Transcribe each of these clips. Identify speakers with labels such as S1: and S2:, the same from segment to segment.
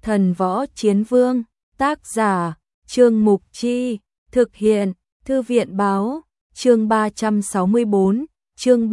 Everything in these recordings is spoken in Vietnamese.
S1: Thần Võ Chiến Vương, tác giả, Trương Mục Chi, thực hiện, Thư viện Báo, chương 364, chương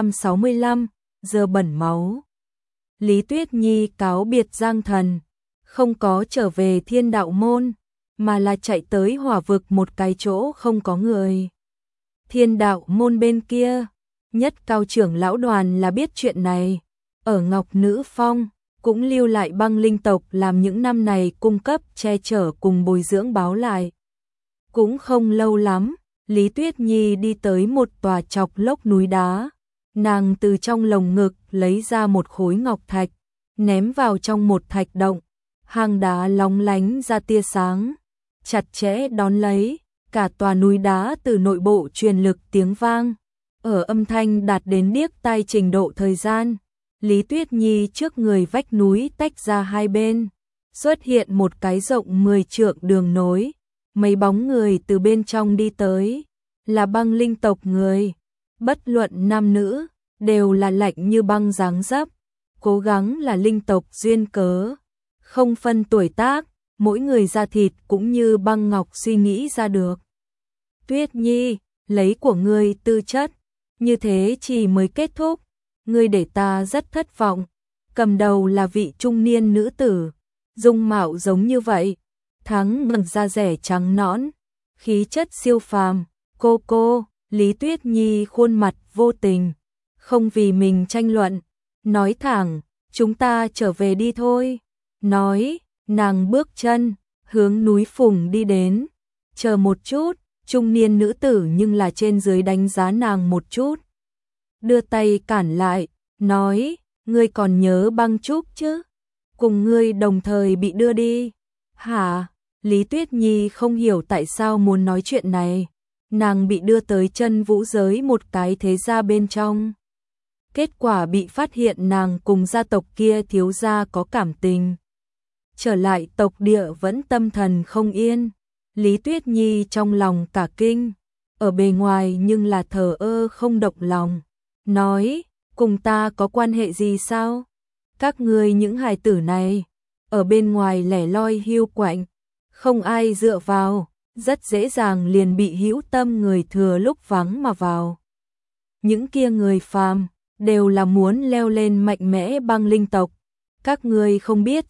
S1: 365, giờ bẩn máu. Lý Tuyết Nhi cáo biệt Giang Thần, không có trở về Thiên Đạo Môn, mà là chạy tới Hỏa Vực một cái chỗ không có người. Thiên Đạo Môn bên kia, Nhất Cao trưởng lão đoàn là biết chuyện này, ở Ngọc Nữ Phong cũng lưu lại băng linh tộc làm những năm này cung cấp che chở cùng bồi dưỡng báo lại. Cũng không lâu lắm, Lý Tuyết Nhi đi tới một tòa chọc lốc núi đá, nàng từ trong lồng ngực lấy ra một khối ngọc thạch, ném vào trong một thạch động, hang đá lóng lánh ra tia sáng, chặt chẽ đón lấy, cả tòa núi đá từ nội bộ truyền lực tiếng vang, ở âm thanh đạt đến điếc tai trình độ thời gian. Lý Tuyết Nhi trước người vách núi tách ra hai bên, xuất hiện một cái rộng 10 trượng đường nối, mấy bóng người từ bên trong đi tới, là băng linh tộc người, bất luận nam nữ, đều là lạnh như băng dáng dấp, cố gắng là linh tộc duyên cớ, không phân tuổi tác, mỗi người da thịt cũng như băng ngọc suy nghĩ ra được. Tuyết Nhi, lấy của ngươi tư chất, như thế chỉ mới kết thúc. Ngươi để ta rất thất vọng. Cầm đầu là vị trung niên nữ tử, dung mạo giống như vậy, thắng ngần da rẻ trắng nõn, khí chất siêu phàm. Cô, Lý Tuyết Nhi khuôn mặt vô tình, không vì mình tranh luận, nói thẳng, chúng ta trở về đi thôi. Nói, nàng bước chân, hướng núi Phùng đi đến. Chờ một chút, trung niên nữ tử nhưng là trên dưới đánh giá nàng một chút. Đưa tay cản lại, nói, ngươi còn nhớ băng trúc chứ? Cùng ngươi đồng thời bị đưa đi. Hả? Lý Tuyết Nhi không hiểu tại sao muốn nói chuyện này. Nàng bị đưa tới chân vũ giới một cái thế gia bên trong. Kết quả bị phát hiện nàng cùng gia tộc kia thiếu gia có cảm tình. Trở lại tộc địa vẫn tâm thần không yên. Lý Tuyết Nhi trong lòng cả kinh. Ở bề ngoài nhưng là thờ ơ không động lòng. Nói, cùng ta có quan hệ gì sao? Các ngươi những hài tử này, ở bên ngoài lẻ loi hiu quạnh, không ai dựa vào, rất dễ dàng liền bị hữu tâm người thừa lúc vắng mà vào. Những kia người phàm, đều là muốn leo lên mạnh mẽ băng linh tộc. Các ngươi không biết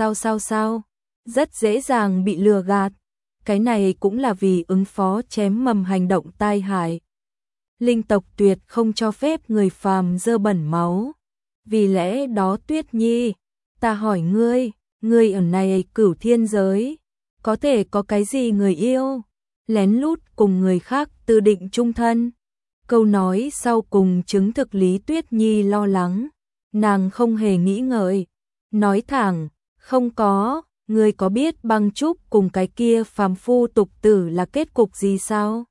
S1: sao, rất dễ dàng bị lừa gạt. Cái này cũng là vì ứng phó chém mầm hành động tai hại. Linh tộc tuyệt không cho phép người phàm dơ bẩn máu. Vì lẽ đó Tuyết Nhi, ta hỏi ngươi ở này Cửu Thiên giới, có thể có cái gì người yêu, lén lút cùng người khác tư định chung thân. Câu nói sau cùng chứng thực Lý Tuyết Nhi lo lắng, nàng không hề nghĩ ngợi, nói thẳng, không có, ngươi có biết băng trúc cùng cái kia phàm phu tục tử là kết cục gì sao?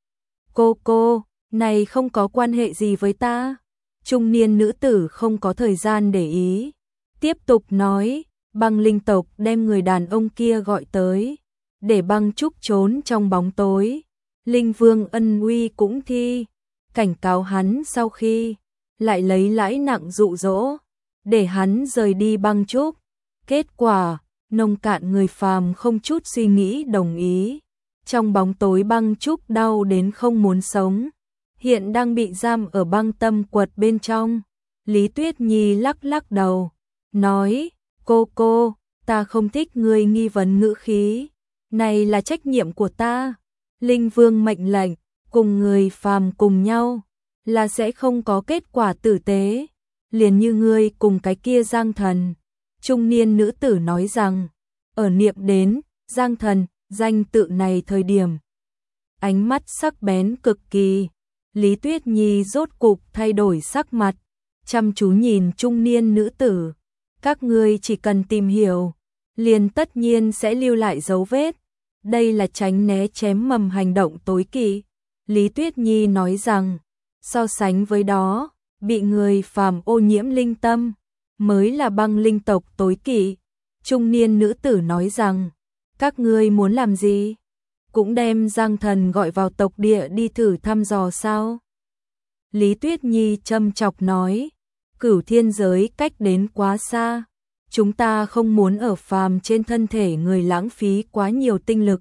S1: Cô, này không có quan hệ gì với ta. Trung niên nữ tử không có thời gian để ý. Tiếp tục nói, băng linh tộc đem người đàn ông kia gọi tới, để băng trúc trốn trong bóng tối. Linh Vương Ân Uy cũng thi, cảnh cáo hắn sau khi, lại lấy lãi nặng dụ dỗ, để hắn rời đi băng trúc. Kết quả, nông cạn người phàm không chút suy nghĩ đồng ý. Trong bóng tối băng trúc đau đến không muốn sống. Hiện đang bị giam ở băng tâm quật bên trong. Lý Tuyết Nhi lắc đầu, nói, cô, ta không thích ngươi nghi vấn ngữ khí, này là trách nhiệm của ta. Linh Vương mệnh lệnh, cùng người phàm cùng nhau, là sẽ không có kết quả tử tế, liền như ngươi cùng cái kia Giang Thần. Trung niên nữ tử nói rằng, ở niệm đến Giang Thần, danh tự này thời điểm, ánh mắt sắc bén cực kỳ. Lý Tuyết Nhi rốt cục thay đổi sắc mặt, chăm chú nhìn trung niên nữ tử. Các ngươi chỉ cần tìm hiểu, liền tất nhiên sẽ lưu lại dấu vết. Đây là tránh né chém mầm hành động tối kỵ. Lý Tuyết Nhi nói rằng, so sánh với đó, bị người phàm ô nhiễm linh tâm, mới là băng linh tộc tối kỵ. Trung niên nữ tử nói rằng, các ngươi muốn làm gì? Cũng đem Giang Thần gọi vào tộc địa đi thử thăm dò sao? Lý Tuyết Nhi châm chọc nói, Cửu Thiên giới cách đến quá xa, chúng ta không muốn ở phàm trên thân thể người lãng phí quá nhiều tinh lực.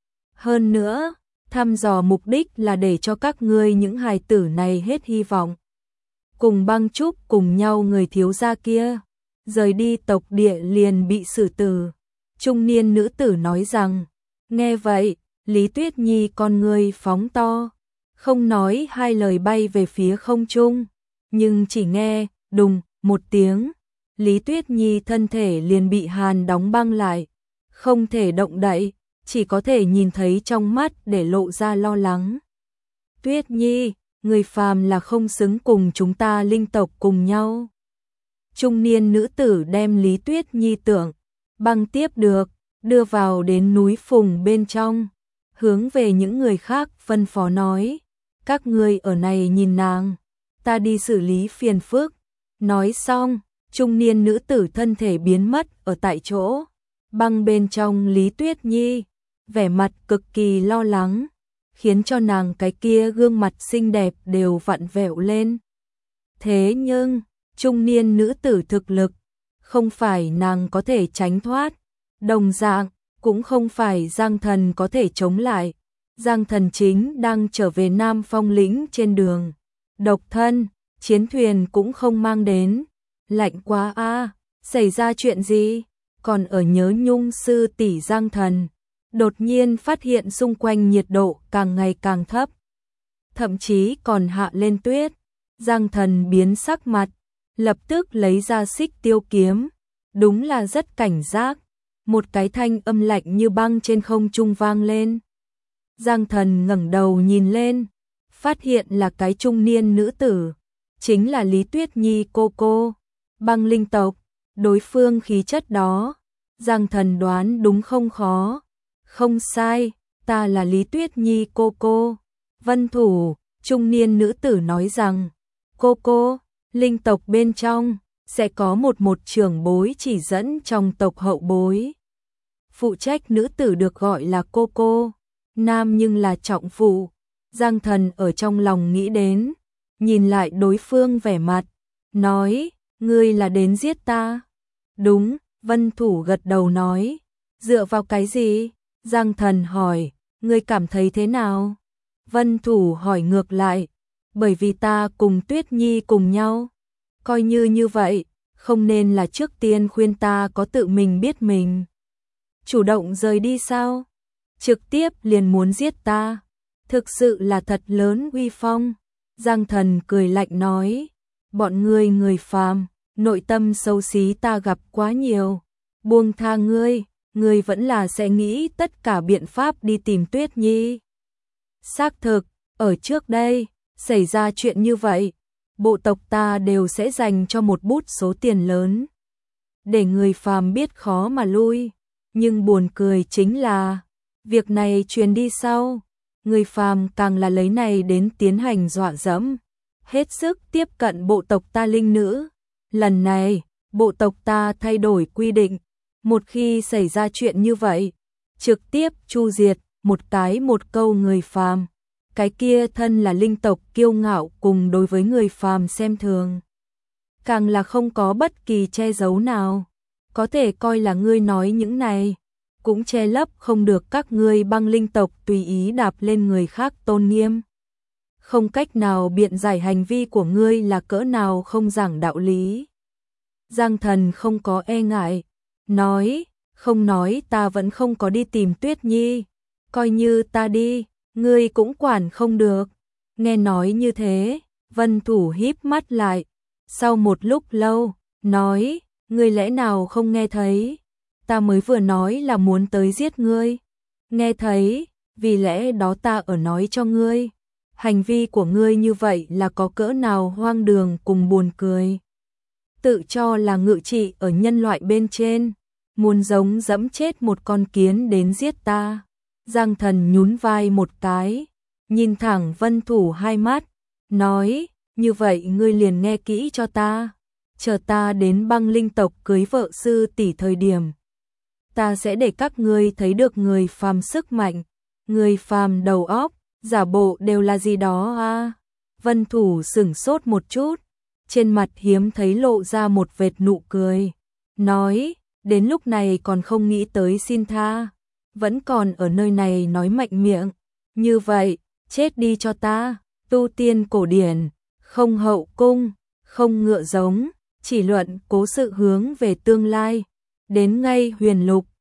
S1: Hơn nữa, thăm dò mục đích là để cho các ngươi những hài tử này hết hy vọng. Cùng Băng Trúc cùng nhau người thiếu gia kia, rời đi tộc địa liền bị xử tử. Trung niên nữ tử nói rằng, nghe vậy, Lý Tuyết Nhi con ngươi phóng to, không nói hai lời bay về phía không trung, nhưng chỉ nghe, đùng, một tiếng, Lý Tuyết Nhi thân thể liền bị hàn đóng băng lại, không thể động đậy, chỉ có thể nhìn thấy trong mắt để lộ ra lo lắng. Tuyết Nhi, người phàm là không xứng cùng chúng ta linh tộc cùng nhau. Trung niên nữ tử đem Lý Tuyết Nhi tưởng băng tiếp được, đưa vào đến núi phùng bên trong, hướng về những người khác phân phó nói, các ngươi ở này nhìn nàng, ta đi xử lý phiền phức. Nói xong, trung niên nữ tử thân thể biến mất ở tại chỗ, băng bên trong Lý Tuyết Nhi, vẻ mặt cực kỳ lo lắng, khiến cho nàng cái kia gương mặt xinh đẹp đều vặn vẹo lên. Thế nhưng, trung niên nữ tử thực lực, không phải nàng có thể tránh thoát, đồng dạng, cũng không phải Giang Thần có thể chống lại. Giang Thần chính đang trở về Nam Phong lĩnh trên đường, độc thân, chiến thuyền cũng không mang đến. Lạnh quá a, xảy ra chuyện gì? Còn ở nhớ nhung sư tỷ Giang Thần, đột nhiên phát hiện xung quanh nhiệt độ càng ngày càng thấp, thậm chí còn hạ lên tuyết. Giang Thần biến sắc mặt, lập tức lấy ra xích tiêu kiếm, đúng là rất cảnh giác. Một cái thanh âm lạnh như băng trên không trung vang lên. Giang Thần ngẩng đầu nhìn lên, phát hiện là cái trung niên nữ tử, chính là Lý Tuyết Nhi cô, băng linh tộc. Đối phương khí chất đó, Giang Thần đoán đúng không khó. Không sai, ta là Lý Tuyết Nhi cô. Vân Thủ, trung niên nữ tử nói rằng, cô, linh tộc bên trong, sẽ có một trưởng bối chỉ dẫn trong tộc hậu bối. Phụ trách nữ tử được gọi là cô, nam nhưng là trọng phụ. Giang Thần ở trong lòng nghĩ đến, nhìn lại đối phương vẻ mặt, nói, ngươi là đến giết ta. Đúng, Vân Thủ gật đầu nói, dựa vào cái gì? Giang Thần hỏi, ngươi cảm thấy thế nào? Vân Thủ hỏi ngược lại, bởi vì ta cùng Tuyết Nhi cùng nhau. Coi như vậy, không nên là trước tiên khuyên ta có tự mình biết mình. Chủ động rời đi sao? Trực tiếp liền muốn giết ta. Thực sự là thật lớn uy phong. Giang Thần cười lạnh nói, bọn ngươi người phàm, nội tâm xấu xí ta gặp quá nhiều. Buông tha ngươi vẫn là sẽ nghĩ tất cả biện pháp đi tìm Tuyết Nhi. Xác thực, ở trước đây, xảy ra chuyện như vậy, bộ tộc ta đều sẽ dành cho một bút số tiền lớn, để người phàm biết khó mà lui. Nhưng buồn cười chính là, việc này truyền đi sau, người phàm càng là lấy này đến tiến hành dọa dẫm, hết sức tiếp cận bộ tộc ta linh nữ. Lần này, bộ tộc ta thay đổi quy định, một khi xảy ra chuyện như vậy, trực tiếp chu diệt một câu người phàm. Cái kia thân là linh tộc kiêu ngạo cùng đối với người phàm xem thường, càng là không có bất kỳ che giấu nào. Có thể coi là ngươi nói những này, cũng che lấp không được các ngươi băng linh tộc tùy ý đạp lên người khác tôn nghiêm. Không cách nào biện giải hành vi của ngươi là cỡ nào không giảng đạo lý. Giang Thần không có e ngại, nói, không nói ta vẫn không có đi tìm Tuyết Nhi, coi như ta đi, ngươi cũng quản không được. Nghe nói như thế, Vân Thủ híp mắt lại, sau một lúc lâu, nói, ngươi lẽ nào không nghe thấy, ta mới vừa nói là muốn tới giết ngươi. Nghe thấy, vì lẽ đó ta ở nói cho ngươi, hành vi của ngươi như vậy là có cỡ nào hoang đường cùng buồn cười. Tự cho là ngự trị ở nhân loại bên trên, muốn giống dẫm chết một con kiến đến giết ta. Giang Thần nhún vai một cái, nhìn thẳng Vân Thủ hai mắt, nói, như vậy ngươi liền nghe kỹ cho ta, chờ ta đến băng linh tộc cưới vợ sư tỷ thời điểm, ta sẽ để các ngươi thấy được người phàm sức mạnh, người phàm đầu óc, giả bộ đều là gì đó a. Vân Thủ sửng sốt một chút, trên mặt hiếm thấy lộ ra một vệt nụ cười, nói, đến lúc này còn không nghĩ tới xin tha, vẫn còn ở nơi này nói mạnh miệng, như vậy, chết đi cho ta, tu tiên cổ điển, không hậu cung, không ngựa giống, chỉ luận cố sự hướng về tương lai, đến ngay huyền lục,